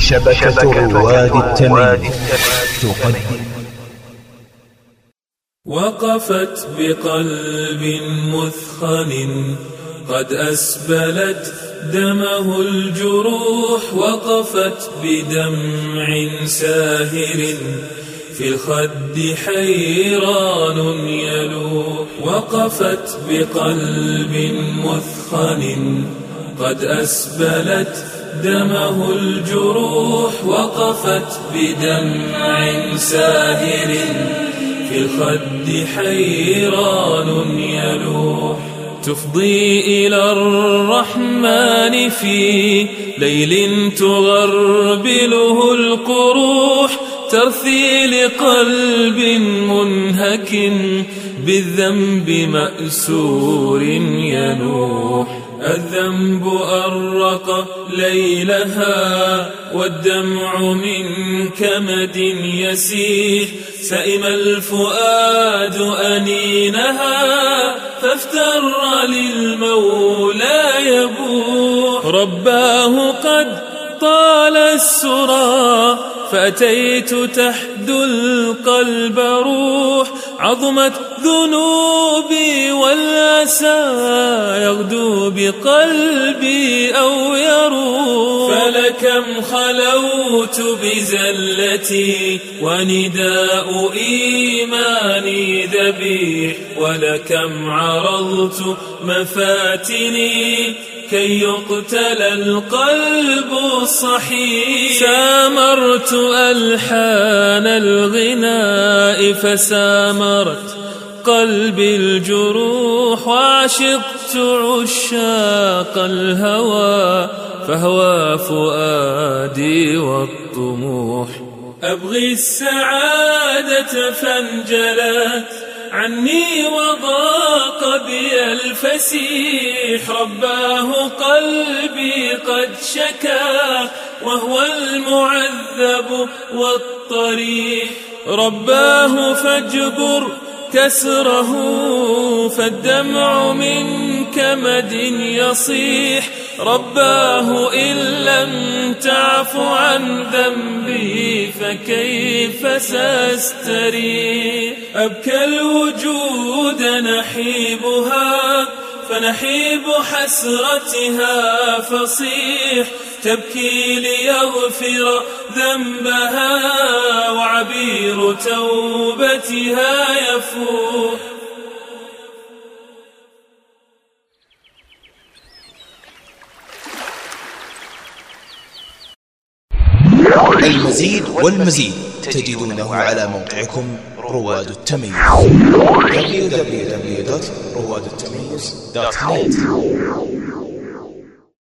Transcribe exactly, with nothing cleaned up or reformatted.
شبكة رواد التمييز تقدم. وقفت بقلب مثخن قد أسبلت دمه الجروح، وقفت بدمع ساهر في الخد حيران يلوح، وقفت بقلب مثخن قد أسبلت دمه الجروح، وقفت بدمع ساهر في الخد حيران يلوح، تفضي إلى الرحمن في ليل تغربله القروح، ترثي لقلب منهك بالذنب مأسور ينوح، الذنب أرق ليلها والدمع من كمد يسيح، سئم الفؤاد أنينها فافتر للمولى يبوح، رباه قد طال السرى فأتيت تحدو القلب روح، عظمت ذنوبي والأسى يغدو بقلبي أو يروح، فلكم خلوت بزلتي ونداء إيماني ذبيح، ولكم عرضت مفاتني كي يقتل القلب الصحيح، سامرت ألحان الغناء فسامرت قلبي الجروح، وعشقت عشاق الهوى فهوى فؤادي والطموح، أبغي السعادة فانجلت عني وضاق بي الفسيح، رباه قلبي قد شكا وهو المعذب والطريح، رباه فاجبر كسره فالدمع من كمد يصيح، رباه إن لم تعف عن ذنبي فكيف سأستريح، أبكى الوجود نحيبها فنحيب حسرتها فصيح، تبكي ليغفر ذنبها وعبير توبتها يفوح. المزيد والمزيد تجدونه على موقعكم رواد التمييز دبليو دبليو دبليو دوت رواد التمييز دوت نت.